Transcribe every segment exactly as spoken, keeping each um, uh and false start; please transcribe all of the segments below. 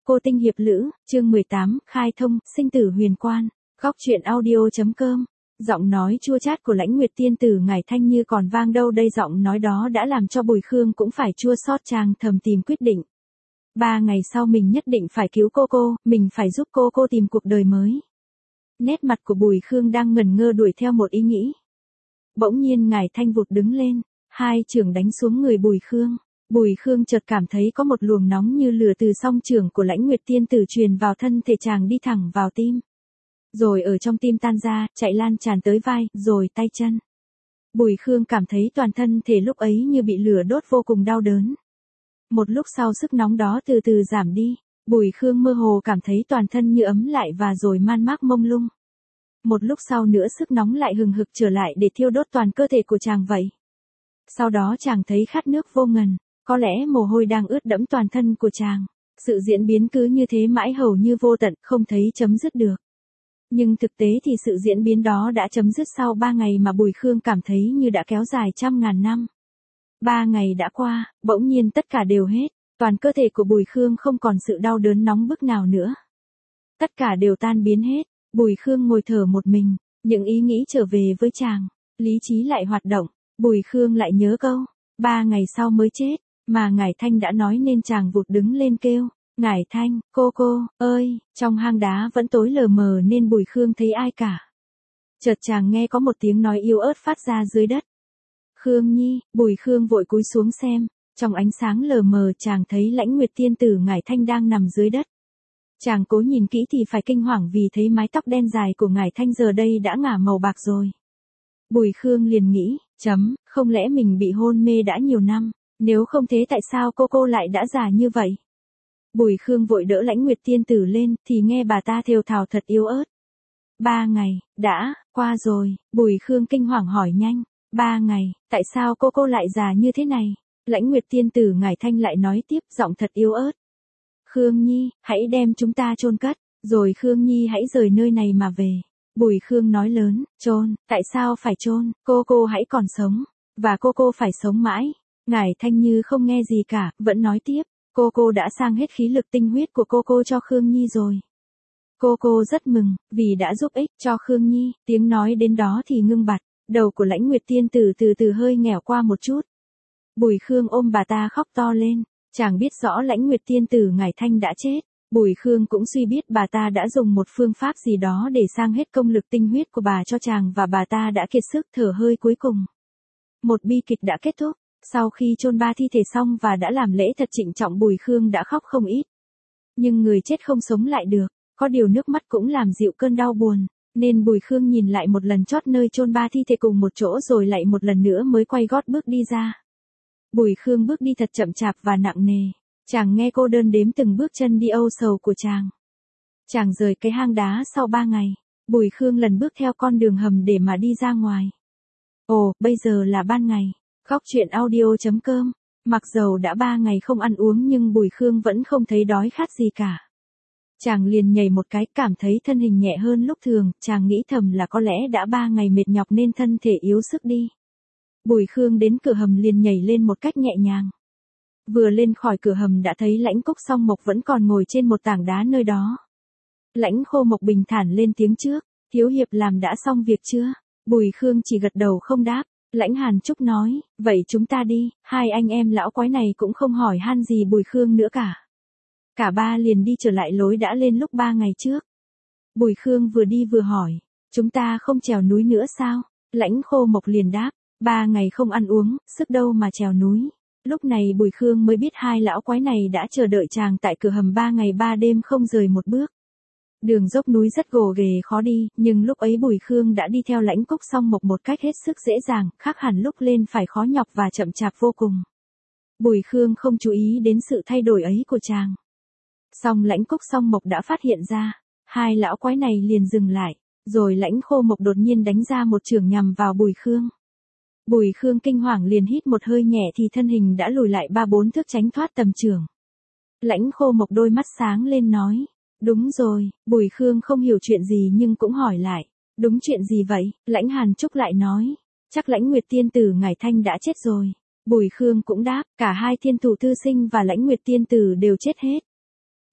Cô Tinh Hiệp Lữ, chương mười tám, khai thông, sinh tử huyền quan. Góc truyện audio.com. Giọng nói chua chát của Lãnh Nguyệt tiên tử ngải thanh như còn vang đâu đây, giọng nói đó đã làm cho Bùi Khương cũng phải chua xót, chàng thầm tìm quyết định. Ba ngày sau mình nhất định phải cứu cô cô, mình phải giúp cô cô tìm cuộc đời mới. Nét mặt của Bùi Khương đang ngẩn ngơ đuổi theo một ý nghĩ. Bỗng nhiên ngải thanh vụt đứng lên, hai chưởng đánh xuống người Bùi Khương. Bùi Khương chợt cảm thấy có một luồng nóng như lửa từ song chưởng của Lãnh Nguyệt tiên tử truyền vào thân thể chàng, đi thẳng vào tim. Rồi ở trong tim tan ra, chạy lan tràn tới vai, rồi tay chân. Bùi Khương cảm thấy toàn thân thể lúc ấy như bị lửa đốt, vô cùng đau đớn. Một lúc sau sức nóng đó từ từ giảm đi, Bùi Khương mơ hồ cảm thấy toàn thân như ấm lại và rồi man mác mông lung. Một lúc sau nữa sức nóng lại hừng hực trở lại để thiêu đốt toàn cơ thể của chàng vậy. Sau đó chàng thấy khát nước vô ngần, có lẽ mồ hôi đang ướt đẫm toàn thân của chàng. Sự diễn biến cứ như thế mãi hầu như vô tận, không thấy chấm dứt được. Nhưng thực tế thì sự diễn biến đó đã chấm dứt sau ba ngày mà Bùi Khương cảm thấy như đã kéo dài trăm ngàn năm. Ba ngày đã qua, bỗng nhiên tất cả đều hết, toàn cơ thể của Bùi Khương không còn sự đau đớn nóng bức nào nữa. Tất cả đều tan biến hết, Bùi Khương ngồi thở một mình, những ý nghĩ trở về với chàng, lý trí lại hoạt động, Bùi Khương lại nhớ câu, ba ngày sau mới chết, mà ngải thanh đã nói, nên chàng vụt đứng lên kêu. Ngải thanh, cô cô, ơi, trong hang đá vẫn tối lờ mờ nên Bùi Khương thấy ai cả. Chợt chàng nghe có một tiếng nói yếu ớt phát ra dưới đất. Khương Nhi, Bùi Khương vội cúi xuống xem, trong ánh sáng lờ mờ chàng thấy Lãnh Nguyệt tiên tử ngải thanh đang nằm dưới đất. Chàng cố nhìn kỹ thì phải kinh hoàng vì thấy mái tóc đen dài của ngải thanh giờ đây đã ngả màu bạc rồi. Bùi Khương liền nghĩ, chấm, không lẽ mình bị hôn mê đã nhiều năm, nếu không thế tại sao cô cô lại đã già như vậy? Bùi Khương vội đỡ Lãnh Nguyệt tiên tử lên, thì nghe bà ta thều thào thật yếu ớt. Ba ngày, đã, qua rồi, Bùi Khương kinh hoàng hỏi nhanh, ba ngày, tại sao cô cô lại già như thế này? Lãnh Nguyệt tiên tử ngải thanh lại nói tiếp, giọng thật yếu ớt. Khương Nhi, hãy đem chúng ta chôn cất, rồi Khương Nhi hãy rời nơi này mà về. Bùi Khương nói lớn, chôn, tại sao phải chôn, cô cô hãy còn sống, và cô cô phải sống mãi. Ngải thanh như không nghe gì cả, vẫn nói tiếp. Cô cô đã sang hết khí lực tinh huyết của cô cô cho Khương Nhi rồi. Cô cô rất mừng, vì đã giúp ích cho Khương Nhi. Tiếng nói đến đó thì ngưng bặt, đầu của Lãnh Nguyệt tiên tử từ từ hơi nghẻo qua một chút. Bùi Khương ôm bà ta khóc to lên, chàng biết rõ Lãnh Nguyệt tiên tử ngải thanh đã chết. Bùi Khương cũng suy biết bà ta đã dùng một phương pháp gì đó để sang hết công lực tinh huyết của bà cho chàng, và bà ta đã kiệt sức thở hơi cuối cùng. Một bi kịch đã kết thúc. Sau khi chôn ba thi thể xong và đã làm lễ thật trịnh trọng, Bùi Khương đã khóc không ít. Nhưng người chết không sống lại được, có điều nước mắt cũng làm dịu cơn đau buồn, nên Bùi Khương nhìn lại một lần chót nơi chôn ba thi thể cùng một chỗ rồi lại một lần nữa mới quay gót bước đi ra. Bùi Khương bước đi thật chậm chạp và nặng nề, chàng nghe cô đơn đếm từng bước chân đi âu sầu của chàng. Chàng rời cái hang đá sau ba ngày, Bùi Khương lần bước theo con đường hầm để mà đi ra ngoài. Ồ, bây giờ là ban ngày. Góc truyện audio.com. Mặc dầu đã ba ngày không ăn uống nhưng Bùi Khương vẫn không thấy đói khát gì cả. Chàng liền nhảy một cái, cảm thấy thân hình nhẹ hơn lúc thường, chàng nghĩ thầm là có lẽ đã ba ngày mệt nhọc nên thân thể yếu sức đi. Bùi Khương đến cửa hầm liền nhảy lên một cách nhẹ nhàng. Vừa lên khỏi cửa hầm đã thấy Lãnh Cúc Song Mộc vẫn còn ngồi trên một tảng đá nơi đó. Lãnh Khô Mộc bình thản lên tiếng trước, thiếu hiệp làm đã xong việc chưa? Bùi Khương chỉ gật đầu không đáp. Lãnh Hàn Trúc nói, vậy chúng ta đi. Hai anh em lão quái này cũng không hỏi han gì Bùi Khương nữa cả. Cả ba liền đi trở lại lối đã lên lúc ba ngày trước. Bùi Khương vừa đi vừa hỏi, chúng ta không trèo núi nữa sao? Lãnh Khô Mộc liền đáp, ba ngày không ăn uống, sức đâu mà trèo núi. Lúc này Bùi Khương mới biết hai lão quái này đã chờ đợi chàng tại cửa hầm ba ngày ba đêm không rời một bước. Đường dốc núi rất gồ ghề khó đi, nhưng lúc ấy Bùi Khương đã đi theo Lãnh Cúc Song Mộc một cách hết sức dễ dàng, khác hẳn lúc lên phải khó nhọc và chậm chạp vô cùng. Bùi Khương không chú ý đến sự thay đổi ấy của chàng. Song Lãnh Cúc Song Mộc đã phát hiện ra, hai lão quái này liền dừng lại, rồi Lãnh Khô Mộc đột nhiên đánh ra một chưởng nhằm vào Bùi Khương. Bùi Khương kinh hoàng liền hít một hơi nhẹ thì thân hình đã lùi lại ba bốn thước tránh thoát tầm chưởng. Lãnh Khô Mộc đôi mắt sáng lên nói. Đúng rồi, Bùi Khương không hiểu chuyện gì nhưng cũng hỏi lại. Đúng chuyện gì vậy? Lãnh Hàn Trúc lại nói. Chắc Lãnh Nguyệt tiên tử ngải thanh đã chết rồi. Bùi Khương cũng đáp, cả hai thiên thủ thư sinh và Lãnh Nguyệt tiên tử đều chết hết.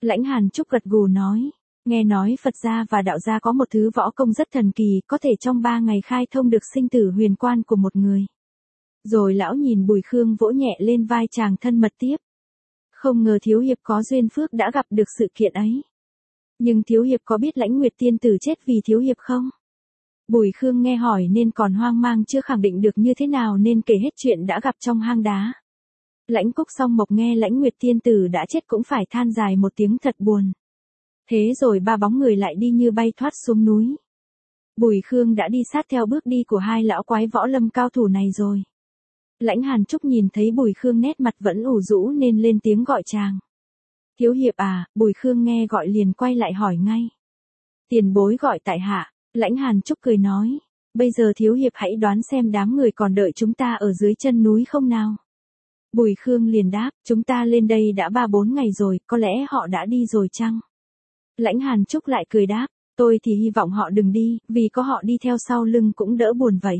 Lãnh Hàn Trúc gật gù nói. Nghe nói Phật gia và đạo gia có một thứ võ công rất thần kỳ, có thể trong ba ngày khai thông được sinh tử huyền quan của một người. Rồi lão nhìn Bùi Khương vỗ nhẹ lên vai chàng thân mật tiếp. Không ngờ thiếu hiệp có duyên phước đã gặp được sự kiện ấy. Nhưng thiếu hiệp có biết Lãnh Nguyệt tiên tử chết vì thiếu hiệp không? Bùi Khương nghe hỏi nên còn hoang mang chưa khẳng định được như thế nào nên kể hết chuyện đã gặp trong hang đá. Lãnh Cúc Song Mộc nghe Lãnh Nguyệt tiên tử đã chết cũng phải than dài một tiếng thật buồn. Thế rồi ba bóng người lại đi như bay thoát xuống núi. Bùi Khương đã đi sát theo bước đi của hai lão quái võ lâm cao thủ này rồi. Lãnh Hàn Trúc nhìn thấy Bùi Khương nét mặt vẫn ủ rũ nên lên tiếng gọi chàng. Thiếu hiệp à, Bùi Khương nghe gọi liền quay lại hỏi ngay. Tiền bối gọi tại hạ, Lãnh Hàn Trúc cười nói. Bây giờ thiếu hiệp hãy đoán xem đám người còn đợi chúng ta ở dưới chân núi không nào. Bùi Khương liền đáp, chúng ta lên đây đã ba bốn ngày rồi, có lẽ họ đã đi rồi chăng? Lãnh Hàn Trúc lại cười đáp, tôi thì hy vọng họ đừng đi, vì có họ đi theo sau lưng cũng đỡ buồn vậy.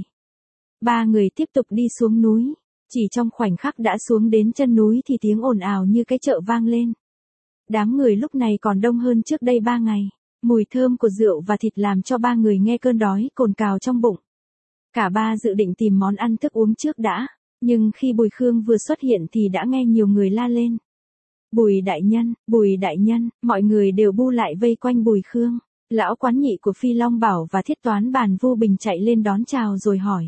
Ba người tiếp tục đi xuống núi, chỉ trong khoảnh khắc đã xuống đến chân núi thì tiếng ồn ào như cái chợ vang lên. Đám người lúc này còn đông hơn trước đây ba ngày, mùi thơm của rượu và thịt làm cho ba người nghe cơn đói cồn cào trong bụng. Cả ba dự định tìm món ăn thức uống trước đã, nhưng khi Bùi Khương vừa xuất hiện thì đã nghe nhiều người la lên. Bùi đại nhân, Bùi đại nhân, mọi người đều bu lại vây quanh Bùi Khương. Lão quán nhị của Phi Long Bảo và thiết toán bàn Vu Bình chạy lên đón chào rồi hỏi.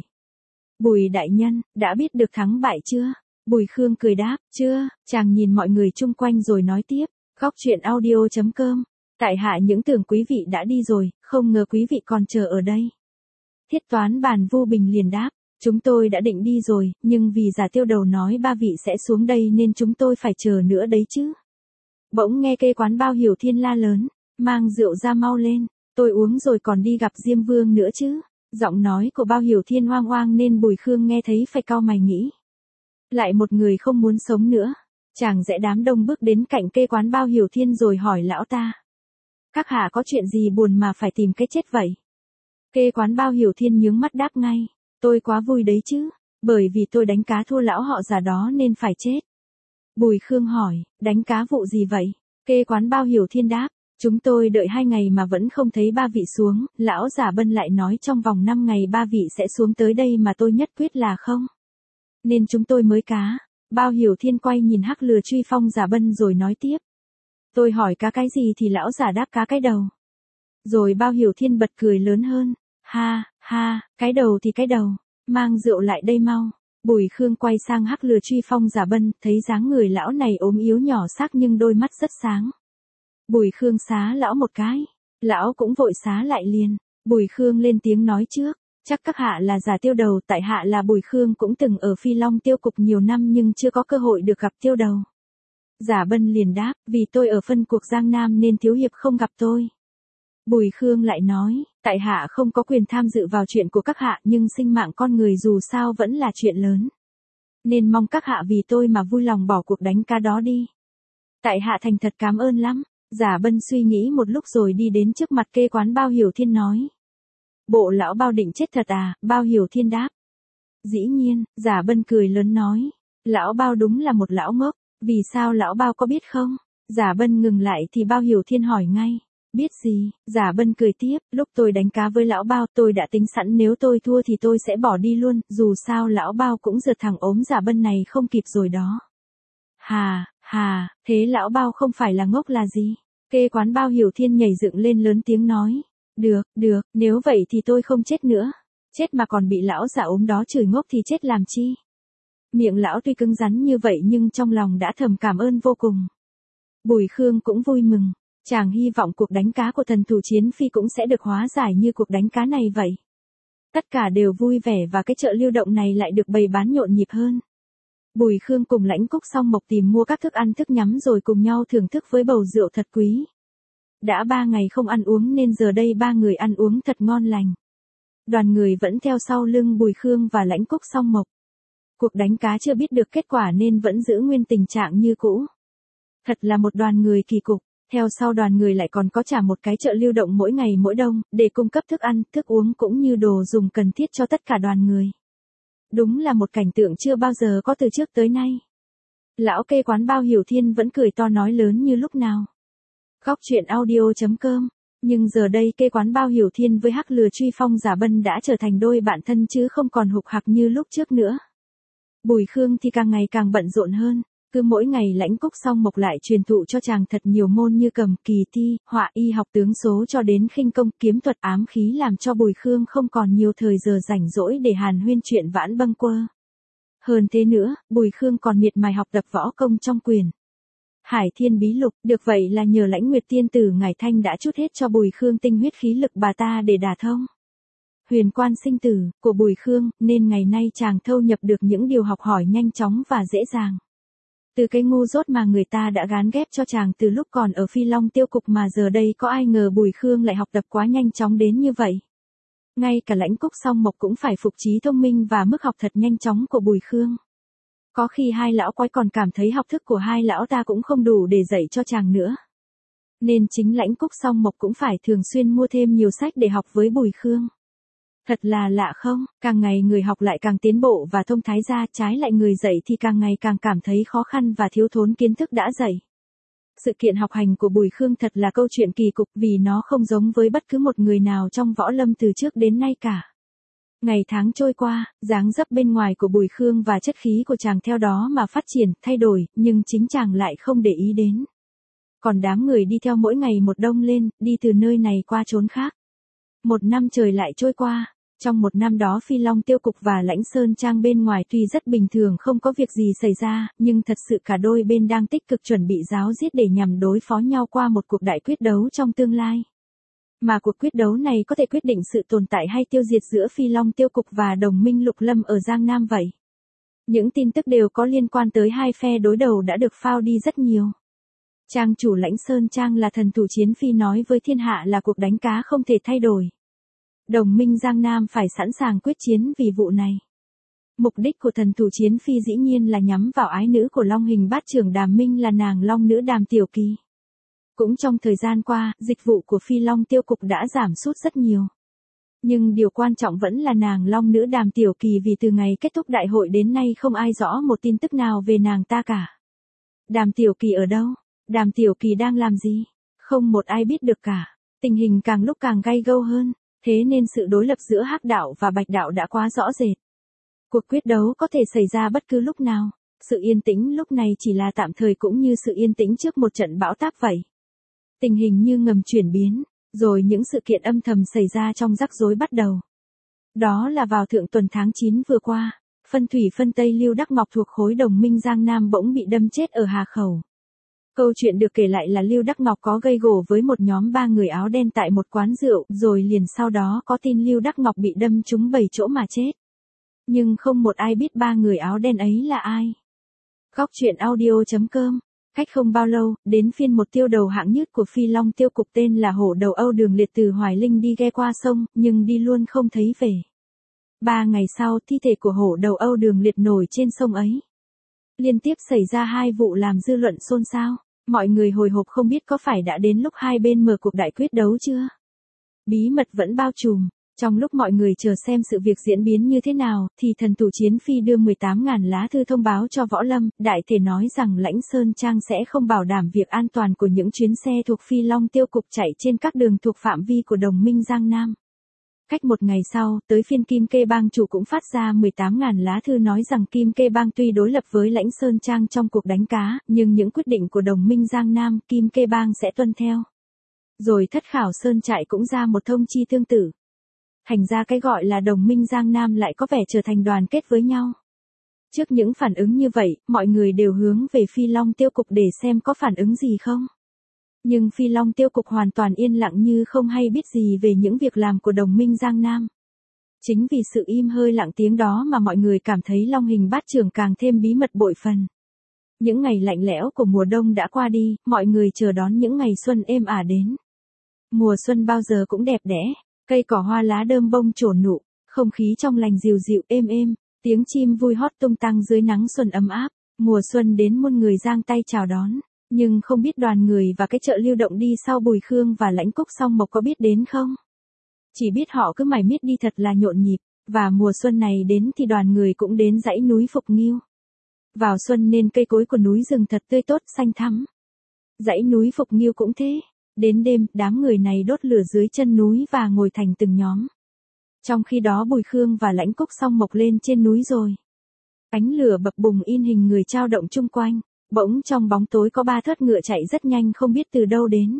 Bùi đại nhân, đã biết được thắng bại chưa? Bùi Khương cười đáp, chưa, chàng nhìn mọi người chung quanh rồi nói tiếp. Góc truyện audio chấm com. Tại hạ những tưởng quý vị đã đi rồi, không ngờ quý vị còn chờ ở đây. Thiết toán bàn Vu Bình liền đáp, chúng tôi đã định đi rồi, nhưng vì Giả Tiêu Đầu nói ba vị sẽ xuống đây nên chúng tôi phải chờ nữa đấy chứ. Bỗng nghe kê quán Bao Hiểu Thiên la lớn, mang rượu ra mau lên, tôi uống rồi còn đi gặp Diêm Vương nữa chứ. Giọng nói của Bao Hiểu Thiên hoang hoang nên Bùi Khương nghe thấy phải cau mày nghĩ. Lại một người không muốn sống nữa. Chàng rẽ đám đông bước đến cạnh kê quán Bao Hiểu Thiên rồi hỏi lão ta. Các hạ có chuyện gì buồn mà phải tìm cái chết vậy? Kê quán Bao Hiểu Thiên nhướng mắt đáp ngay. Tôi quá vui đấy chứ, bởi vì tôi đánh cá thua lão họ già đó nên phải chết. Bùi Khương hỏi, đánh cá vụ gì vậy? Kê quán Bao Hiểu Thiên đáp, chúng tôi đợi hai ngày mà vẫn không thấy ba vị xuống, lão Giả Bân lại nói trong vòng năm ngày ba vị sẽ xuống tới đây mà tôi nhất quyết là không. Nên chúng tôi mới cá. Bao Hiểu Thiên quay nhìn Hắc Lừa Truy Phong Giả Bân rồi nói tiếp. Tôi hỏi cá cái gì thì lão giả đáp cá cái đầu. Rồi Bao Hiểu Thiên bật cười lớn hơn. Ha, ha, cái đầu thì cái đầu, mang rượu lại đây mau. Bùi Khương quay sang Hắc Lừa Truy Phong Giả Bân, thấy dáng người lão này ốm yếu nhỏ xác nhưng đôi mắt rất sáng. Bùi Khương xá lão một cái, lão cũng vội xá lại liền. Bùi Khương lên tiếng nói trước, chắc các hạ là Giả Tiêu Đầu, tại hạ là Bùi Khương cũng từng ở Phi Long Tiêu Cục nhiều năm nhưng chưa có cơ hội được gặp Tiêu Đầu. Giả Bân liền đáp, vì tôi ở phân cuộc Giang Nam nên thiếu hiệp không gặp tôi. Bùi Khương lại nói, tại hạ không có quyền tham dự vào chuyện của các hạ nhưng sinh mạng con người dù sao vẫn là chuyện lớn. Nên mong các hạ vì tôi mà vui lòng bỏ cuộc đánh cá đó đi. Tại hạ thành thật cảm ơn lắm. Giả Bân suy nghĩ một lúc rồi đi đến trước mặt kê quán Bao Hiểu Thiên nói. Bộ lão Bao định chết thật à? Bao Hiểu Thiên đáp. Dĩ nhiên, Giả Bân cười lớn nói. Lão Bao đúng là một lão ngốc, vì sao lão Bao có biết không? Giả Bân ngừng lại thì Bao Hiểu Thiên hỏi ngay. Biết gì? Giả Bân cười tiếp, lúc tôi đánh cá với lão Bao tôi đã tính sẵn nếu tôi thua thì tôi sẽ bỏ đi luôn, dù sao lão Bao cũng giật thằng ốm Giả Bân này không kịp rồi đó. Hà, hà, thế lão Bao không phải là ngốc là gì? Kê quán Bao Hiểu Thiên nhảy dựng lên lớn tiếng nói. Được, được, nếu vậy thì tôi không chết nữa. Chết mà còn bị lão già ốm đó chửi ngốc thì chết làm chi? Miệng lão tuy cứng rắn như vậy nhưng trong lòng đã thầm cảm ơn vô cùng. Bùi Khương cũng vui mừng. Chàng hy vọng cuộc đánh cá của thần thủ Chiến Phi cũng sẽ được hóa giải như cuộc đánh cá này vậy. Tất cả đều vui vẻ và cái chợ lưu động này lại được bày bán nhộn nhịp hơn. Bùi Khương cùng Lãnh Cúc Song Mộc tìm mua các thức ăn thức nhắm rồi cùng nhau thưởng thức với bầu rượu thật quý. Đã ba ngày không ăn uống nên giờ đây ba người ăn uống thật ngon lành. Đoàn người vẫn theo sau lưng Bùi Khương và Lãnh Cúc Song Mộc. Cuộc đánh cá chưa biết được kết quả nên vẫn giữ nguyên tình trạng như cũ. Thật là một đoàn người kỳ cục. Theo sau đoàn người lại còn có trả một cái chợ lưu động mỗi ngày mỗi đông, để cung cấp thức ăn, thức uống cũng như đồ dùng cần thiết cho tất cả đoàn người. Đúng là một cảnh tượng chưa bao giờ có từ trước tới nay. Lão kê quán Bao Hiểu Thiên vẫn cười to nói lớn như lúc nào. Góc truyện audio.com. Nhưng giờ đây kê quán Bao Hiểu Thiên với hắc lừa Truy Phong Giả Bân đã trở thành đôi bạn thân chứ không còn hục hặc như lúc trước nữa. Bùi Khương thì càng ngày càng bận rộn hơn, cứ mỗi ngày Lãnh Cúc Song Mộc lại truyền thụ cho chàng thật nhiều môn như cầm, kỳ thi, họa, y học, tướng số cho đến khinh công, kiếm thuật, ám khí, làm cho Bùi Khương không còn nhiều thời giờ rảnh rỗi để hàn huyên chuyện vãn bâng quơ. Hơn thế nữa, Bùi Khương còn miệt mài học tập võ công trong quyền Hải Thiên Bí Lục, được vậy là nhờ Lãnh Nguyệt Tiên Tử Ngải Thanh đã trút hết cho Bùi Khương tinh huyết khí lực bà ta để đả thông huyền quan sinh tử của Bùi Khương, nên ngày nay chàng thâu nhập được những điều học hỏi nhanh chóng và dễ dàng. Từ cái ngu dốt mà người ta đã gán ghép cho chàng từ lúc còn ở Phi Long Tiêu Cục mà giờ đây có ai ngờ Bùi Khương lại học tập quá nhanh chóng đến như vậy. Ngay cả Lãnh Cúc Song Mộc cũng phải phục trí thông minh và mức học thật nhanh chóng của Bùi Khương. Có khi hai lão quái còn cảm thấy học thức của hai lão ta cũng không đủ để dạy cho chàng nữa. Nên chính Lãnh Cúc Song Mộc cũng phải thường xuyên mua thêm nhiều sách để học với Bùi Khương. Thật là lạ không, càng ngày người học lại càng tiến bộ và thông thái ra, trái lại người dạy thì càng ngày càng cảm thấy khó khăn và thiếu thốn kiến thức đã dạy. Sự kiện học hành của Bùi Khương thật là câu chuyện kỳ cục vì nó không giống với bất cứ một người nào trong võ lâm từ trước đến nay cả. Ngày tháng trôi qua, dáng dấp bên ngoài của Bùi Khương và chất khí của chàng theo đó mà phát triển, thay đổi, nhưng chính chàng lại không để ý đến. Còn đám người đi theo mỗi ngày một đông lên, đi từ nơi này qua chốn khác. Một năm trời lại trôi qua. Trong một năm đó Phi Long Tiêu Cục và Lãnh Sơn Trang bên ngoài tuy rất bình thường không có việc gì xảy ra, nhưng thật sự cả đôi bên đang tích cực chuẩn bị giáo giết để nhằm đối phó nhau qua một cuộc đại quyết đấu trong tương lai. Mà cuộc quyết đấu này có thể quyết định sự tồn tại hay tiêu diệt giữa Phi Long Tiêu Cục và đồng minh Lục Lâm ở Giang Nam vậy. Những tin tức đều có liên quan tới hai phe đối đầu đã được phao đi rất nhiều. Trang chủ Lãnh Sơn Trang là thần thủ chiến phi nói với thiên hạ là cuộc đánh cá không thể thay đổi. Đồng minh Giang Nam phải sẵn sàng quyết chiến vì vụ này. Mục đích của thần thủ chiến phi dĩ nhiên là nhắm vào ái nữ của Long Hình Bát Trưởng Đàm Minh là nàng Long nữ Đàm Tiểu Kỳ. Cũng trong thời gian qua, dịch vụ của Phi Long Tiêu Cục đã giảm sút rất nhiều. Nhưng điều quan trọng vẫn là nàng Long nữ Đàm Tiểu Kỳ vì từ ngày kết thúc đại hội đến nay không ai rõ một tin tức nào về nàng ta cả. Đàm Tiểu Kỳ ở đâu? Đàm Tiểu Kỳ đang làm gì? Không một ai biết được cả. Tình hình càng lúc càng gay gâu hơn. Thế nên sự đối lập giữa Hắc đạo và Bạch đạo đã quá rõ rệt. Cuộc quyết đấu có thể xảy ra bất cứ lúc nào. Sự yên tĩnh lúc này chỉ là tạm thời cũng như sự yên tĩnh trước một trận bão táp vậy. Tình hình như ngầm chuyển biến, rồi những sự kiện âm thầm xảy ra trong rắc rối bắt đầu. Đó là vào thượng tuần tháng chín vừa qua, phân thủy phân Tây Lưu Đắc Ngọc thuộc khối đồng minh Giang Nam bỗng bị đâm chết ở Hà Khẩu. Câu chuyện được kể lại là Lưu Đắc Ngọc có gây gổ với một nhóm ba người áo đen tại một quán rượu, rồi liền sau đó có tin Lưu Đắc Ngọc bị đâm trúng bảy chỗ mà chết. Nhưng không một ai biết ba người áo đen ấy là ai. Góc truyện audio.com. Cách không bao lâu, đến phiên một tiêu đầu hạng nhất của Phi Long Tiêu Cục tên là Hổ Đầu Âu Đường Liệt từ Hoài Linh đi ghe qua sông, nhưng đi luôn không thấy về. Ba ngày sau, thi thể của Hổ Đầu Âu Đường Liệt nổi trên sông ấy. Liên tiếp xảy ra hai vụ làm dư luận xôn xao. Mọi người hồi hộp không biết có phải đã đến lúc hai bên mở cuộc đại quyết đấu chưa. Bí mật vẫn bao trùm. Trong lúc mọi người chờ xem sự việc diễn biến như thế nào, thì thần thủ chiến phi đưa mười tám nghìn lá thư thông báo cho Võ Lâm, đại thể nói rằng Lãnh Sơn Trang sẽ không bảo đảm việc an toàn của những chuyến xe thuộc Phi Long Tiêu Cục chạy trên các đường thuộc phạm vi của đồng minh Giang Nam. Cách một ngày sau, tới phiên Kim Kê Bang chủ cũng phát ra mười tám nghìn lá thư nói rằng Kim Kê Bang tuy đối lập với Lãnh Sơn Trang trong cuộc đánh cá, nhưng những quyết định của đồng minh Giang Nam, Kim Kê Bang sẽ tuân theo. Rồi Thất Khảo Sơn Trại cũng ra một thông chi tương tự. Thành ra cái gọi là đồng minh Giang Nam lại có vẻ trở thành đoàn kết với nhau. Trước những phản ứng như vậy, mọi người đều hướng về Phi Long Tiêu Cục để xem có phản ứng gì không. Nhưng Phi Long Tiêu Cục hoàn toàn yên lặng như không hay biết gì về những việc làm của đồng minh Giang Nam. Chính vì sự im hơi lặng tiếng đó mà mọi người cảm thấy Long Hình Bát Trưởng càng thêm bí mật bội phần. Những ngày lạnh lẽo của mùa đông đã qua đi, mọi người chờ đón những ngày xuân êm ả đến. Mùa xuân bao giờ cũng đẹp đẽ, cây cỏ hoa lá đơm bông trổ nụ, không khí trong lành dịu dịu êm êm, tiếng chim vui hót tung tăng dưới nắng xuân ấm áp. Mùa xuân đến muôn người giang tay chào đón. Nhưng không biết đoàn người và cái chợ lưu động đi sau Bùi Khương và Lãnh Cúc Song Mộc có biết đến không? Chỉ biết họ cứ mải miết đi thật là nhộn nhịp, và mùa xuân này đến thì đoàn người cũng đến dãy núi Phục Nghiêu. Vào xuân nên cây cối của núi rừng thật tươi tốt xanh thắm. Dãy núi Phục Nghiêu cũng thế. Đến đêm, đám người này đốt lửa dưới chân núi và ngồi thành từng nhóm. Trong khi đó Bùi Khương và Lãnh Cúc Song mộc lên trên núi rồi. Ánh lửa bập bùng in hình người trao động chung quanh. Bỗng trong bóng tối có ba thớt ngựa chạy rất nhanh không biết từ đâu đến.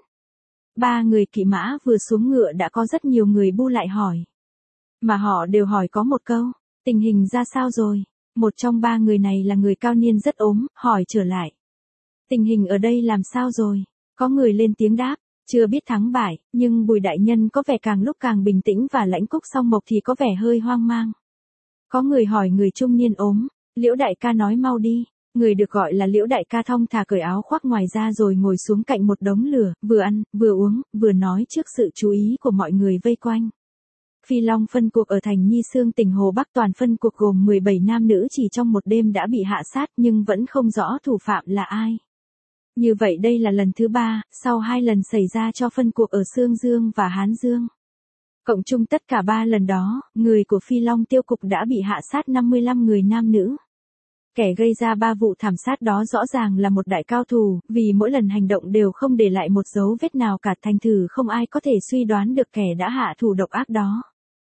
Ba người kỵ mã vừa xuống ngựa đã có rất nhiều người bu lại hỏi. Mà họ đều hỏi có một câu, tình hình ra sao rồi? Một trong ba người này là người cao niên rất ốm, hỏi trở lại. Tình hình ở đây làm sao rồi? Có người lên tiếng đáp, chưa biết thắng bại, nhưng Bùi đại nhân có vẻ càng lúc càng bình tĩnh và Lãnh Cúc Song mộc thì có vẻ hơi hoang mang. Có người hỏi người trung niên ốm, Liễu đại ca nói mau đi. Người được gọi là Liễu đại ca thong thả cởi áo khoác ngoài ra rồi ngồi xuống cạnh một đống lửa, vừa ăn, vừa uống, vừa nói trước sự chú ý của mọi người vây quanh. Phi Long phân cuộc ở thành Nhi Xương tỉnh Hồ Bắc toàn phân cuộc gồm mười bảy nam nữ chỉ trong một đêm đã bị hạ sát nhưng vẫn không rõ thủ phạm là ai. Như vậy đây là lần thứ ba, sau hai lần xảy ra cho phân cuộc ở Xương Dương và Hán Dương. Cộng chung tất cả ba lần đó, người của Phi Long tiêu cục đã bị hạ sát năm mươi lăm người nam nữ. Kẻ gây ra ba vụ thảm sát đó rõ ràng là một đại cao thủ, vì mỗi lần hành động đều không để lại một dấu vết nào cả, thành thử không ai có thể suy đoán được kẻ đã hạ thủ độc ác đó.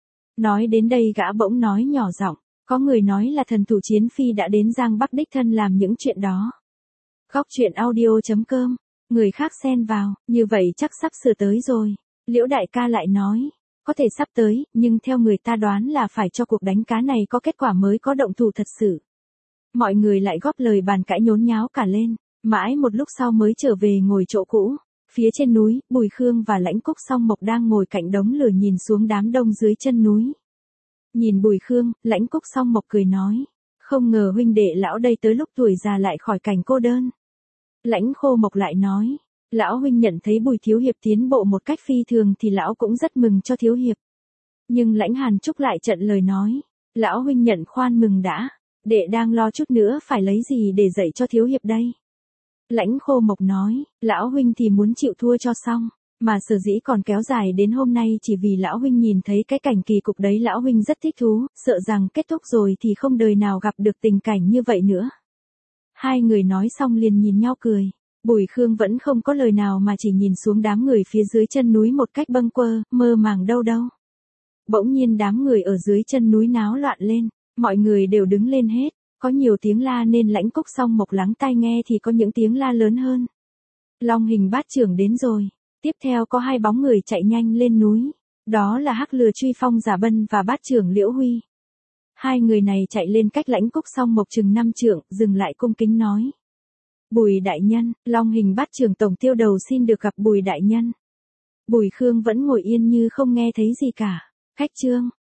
Nói đến đây gã bỗng nói nhỏ giọng, có người nói là thần thủ Chiến Phi đã đến Giang Bắc đích thân làm những chuyện đó. Góc truyện audio chấm com, người khác xen vào, như vậy chắc sắp sửa tới rồi. Liễu đại ca lại nói, có thể sắp tới, nhưng theo người ta đoán là phải cho cuộc đánh cá này có kết quả mới có động thủ thật sự. Mọi người lại góp lời bàn cãi nhốn nháo cả lên, mãi một lúc sau mới trở về ngồi chỗ cũ. Phía trên núi, Bùi Khương và Lãnh Cúc Song mộc đang ngồi cạnh đống lửa nhìn xuống đám đông dưới chân núi. Nhìn Bùi Khương, Lãnh Cúc Song mộc cười nói, không ngờ huynh đệ lão đây tới lúc tuổi già lại khỏi cảnh cô đơn. Lãnh Khô Mộc lại nói, lão huynh nhận thấy Bùi thiếu hiệp tiến bộ một cách phi thường thì lão cũng rất mừng cho thiếu hiệp. Nhưng Lãnh Hàn Trúc lại trận lời nói, lão huynh nhận khoan mừng đã, đệ đang lo chút nữa phải lấy gì để dạy cho thiếu hiệp đây. Lãnh Khô Mộc nói, lão huynh thì muốn chịu thua cho xong, mà sở dĩ còn kéo dài đến hôm nay chỉ vì lão huynh nhìn thấy cái cảnh kỳ cục đấy lão huynh rất thích thú, sợ rằng kết thúc rồi thì không đời nào gặp được tình cảnh như vậy nữa. Hai người nói xong liền nhìn nhau cười, Bùi Khương vẫn không có lời nào mà chỉ nhìn xuống đám người phía dưới chân núi một cách bâng quơ, mơ màng đâu đâu. Bỗng nhiên đám người ở dưới chân núi náo loạn lên, mọi người đều đứng lên hết. Có nhiều tiếng la nên Lãnh Cúc Song mộc lắng tai nghe thì có những tiếng la lớn hơn. Long Hình Bát Trưởng đến rồi. Tiếp theo có hai bóng người chạy nhanh lên núi. Đó là Hắc Lừa Truy Phong Giả Bân và Bát Trưởng Liễu Huy. Hai người này chạy lên cách Lãnh Cúc Song mộc chừng năm trượng, dừng lại cung kính nói. Bùi đại nhân, Long Hình Bát Trưởng tổng tiêu đầu xin được gặp Bùi đại nhân. Bùi Khương vẫn ngồi yên như không nghe thấy gì cả. Khách trương,